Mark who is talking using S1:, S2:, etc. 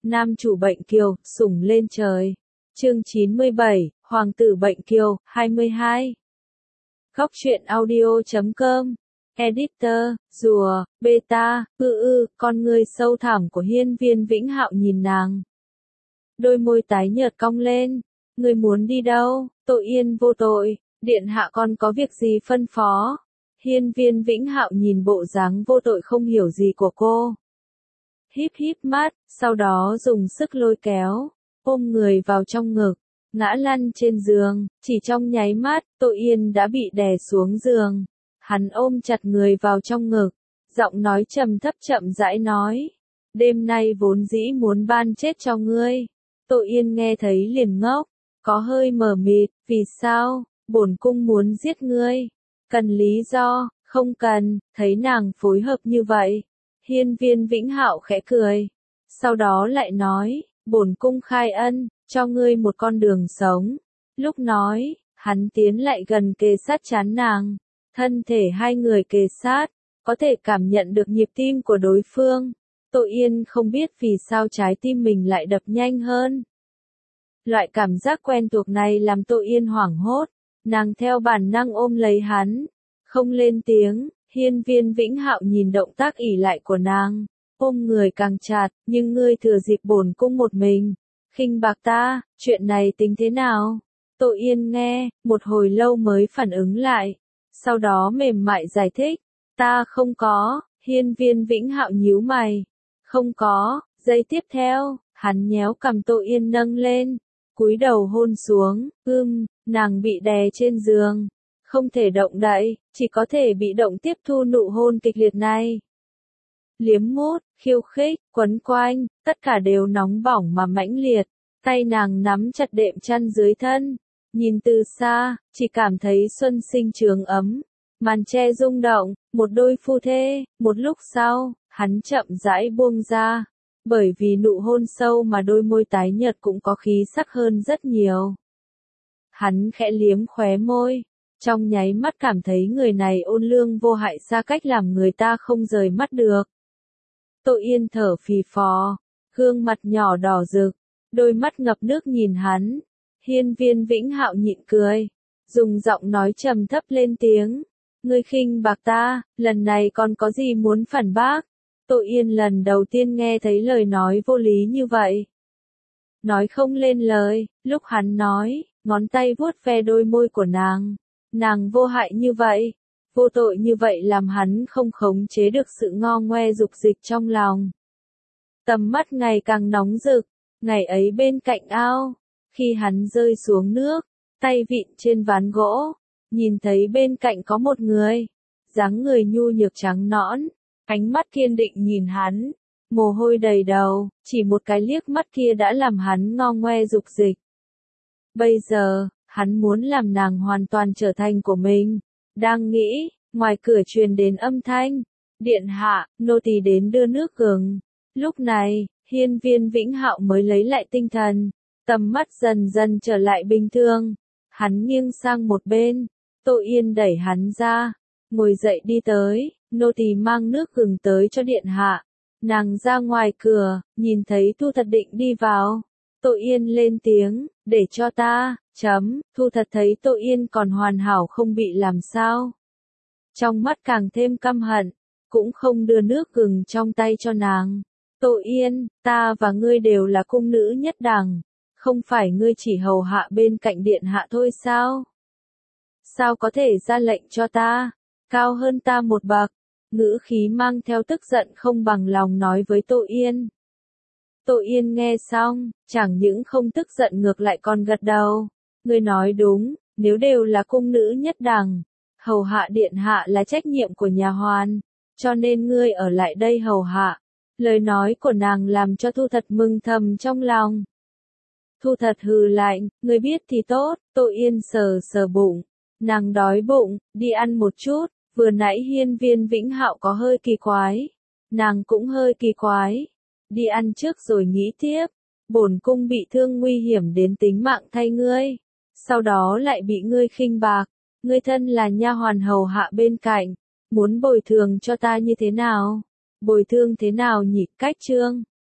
S1: Nam chủ bệnh kiều, sủng lên trời. Chương 97, Hoàng tử bệnh kiều, 22. Góc truyện audio.com. Editor, rùa, beta, con người sâu thẳm của Hiên Viên Vĩnh Hạo nhìn nàng. Đôi môi tái nhợt cong lên. Ngươi muốn đi đâu? Tội Yên vô tội, điện hạ con có việc gì phân phó? Hiên Viên Vĩnh Hạo nhìn bộ dáng vô tội không hiểu gì của cô. Híp híp mắt, sau đó dùng sức lôi kéo, ôm người vào trong ngực, ngã lăn trên giường, chỉ trong nháy mắt, Tội Yên đã bị đè xuống giường. Hắn ôm chặt người vào trong ngực, giọng nói trầm thấp chậm rãi nói, đêm nay vốn dĩ muốn ban chết cho ngươi. Tội Yên nghe thấy liền ngốc, có hơi mờ mịt, vì sao? Bổn cung muốn giết ngươi. Cần lý do? Không cần. Thấy nàng phối hợp như vậy, Hiên Viên Vĩnh Hạo khẽ cười, sau đó lại nói, bổn cung khai ân, cho ngươi một con đường sống. Lúc nói, hắn tiến lại gần kề sát trán nàng, thân thể hai người kề sát, có thể cảm nhận được nhịp tim của đối phương. Tội Yên không biết vì sao trái tim mình lại đập nhanh hơn. Loại cảm giác quen thuộc này làm Tội Yên hoảng hốt, nàng theo bản năng ôm lấy hắn, không lên tiếng. Hiên Viên Vĩnh Hạo nhìn động tác ỷ lại của nàng, ôm người càng chặt, nhưng ngươi thừa dịp bổn cung một mình, khinh bạc ta, chuyện này tính thế nào? Tội Yên nghe, một hồi lâu mới phản ứng lại, sau đó mềm mại giải thích, ta không có. Hiên Viên Vĩnh Hạo nhíu mày, không có. Giây tiếp theo, hắn nhéo cằm Tội Yên nâng lên, cúi đầu hôn xuống, nàng bị đè trên giường, không thể động đậy, chỉ có thể bị động tiếp thu nụ hôn kịch liệt này. Liếm mút, khiêu khích, quấn quanh, tất cả đều nóng bỏng mà mãnh liệt, tay nàng nắm chặt đệm chăn dưới thân, nhìn từ xa, chỉ cảm thấy xuân sinh trường ấm, màn che rung động, một đôi phu thê. Một lúc sau, hắn chậm rãi buông ra, bởi vì nụ hôn sâu mà đôi môi tái nhợt cũng có khí sắc hơn rất nhiều. Hắn khẽ liếm khóe môi, trong nháy mắt cảm thấy người này ôn lương vô hại xa cách làm người ta không rời mắt được. Tội Yên thở phì phò, gương mặt nhỏ đỏ rực, đôi mắt ngập nước nhìn hắn. Hiên Viên Vĩnh Hạo nhịn cười, dùng giọng nói trầm thấp lên tiếng, ngươi khinh bạc ta, lần này còn có gì muốn phản bác? Tội Yên lần đầu tiên nghe thấy lời nói vô lý như vậy. Nói không lên lời, lúc hắn nói, ngón tay vuốt ve đôi môi của nàng. Nàng vô hại như vậy, vô tội như vậy làm hắn không khống chế được sự ngo ngoe dục dịch trong lòng. Tầm mắt ngày càng nóng rực, ngày ấy bên cạnh ao, khi hắn rơi xuống nước, tay vịn trên ván gỗ, nhìn thấy bên cạnh có một người, dáng người nhu nhược trắng nõn, ánh mắt kiên định nhìn hắn, mồ hôi đầy đầu, chỉ một cái liếc mắt kia đã làm hắn ngo ngoe dục dịch. Bây giờ, hắn muốn làm nàng hoàn toàn trở thành của mình. Đang nghĩ, ngoài cửa truyền đến âm thanh, điện hạ, nô tỳ đến đưa nước gừng. Lúc này, Hiên Viên Vĩnh Hạo mới lấy lại tinh thần, tầm mắt dần dần trở lại bình thường. Hắn nghiêng sang một bên, Tội Yên đẩy hắn ra, ngồi dậy đi tới, nô tỳ mang nước gừng tới cho điện hạ. Nàng ra ngoài cửa, nhìn thấy Thu Thật định đi vào. Tội Yên lên tiếng, để cho ta. Thu Thật thấy Tội Yên còn hoàn hảo không bị làm sao, trong mắt càng thêm căm hận, cũng không đưa nước gừng trong tay cho nàng. Tội Yên, ta và ngươi đều là cung nữ nhất đẳng, không phải ngươi chỉ hầu hạ bên cạnh điện hạ thôi sao? Sao có thể ra lệnh cho ta, cao hơn ta một bậc? Ngữ khí mang theo tức giận không bằng lòng nói với Tội Yên. Tội Yên nghe xong, chẳng những không tức giận ngược lại còn gật đầu. Ngươi nói đúng, nếu đều là cung nữ nhất đẳng, hầu hạ điện hạ là trách nhiệm của nhà hoàn, cho nên ngươi ở lại đây hầu hạ. Lời nói của nàng làm cho Thu Thật mừng thầm trong lòng. Thu Thật hừ lạnh, ngươi biết thì tốt. Tội Yên sờ sờ bụng, nàng đói bụng, đi ăn một chút. Vừa nãy Hiên Viên Vĩnh Hạo có hơi kỳ quái, nàng cũng hơi kỳ quái. Đi ăn trước rồi nghĩ tiếp, bổn cung bị thương nguy hiểm đến tính mạng thay ngươi, sau đó lại bị ngươi khinh bạc, ngươi thân là nha hoàn hầu hạ bên cạnh, muốn bồi thường cho ta như thế nào? Bồi thường thế nào nhỉ? Cách chương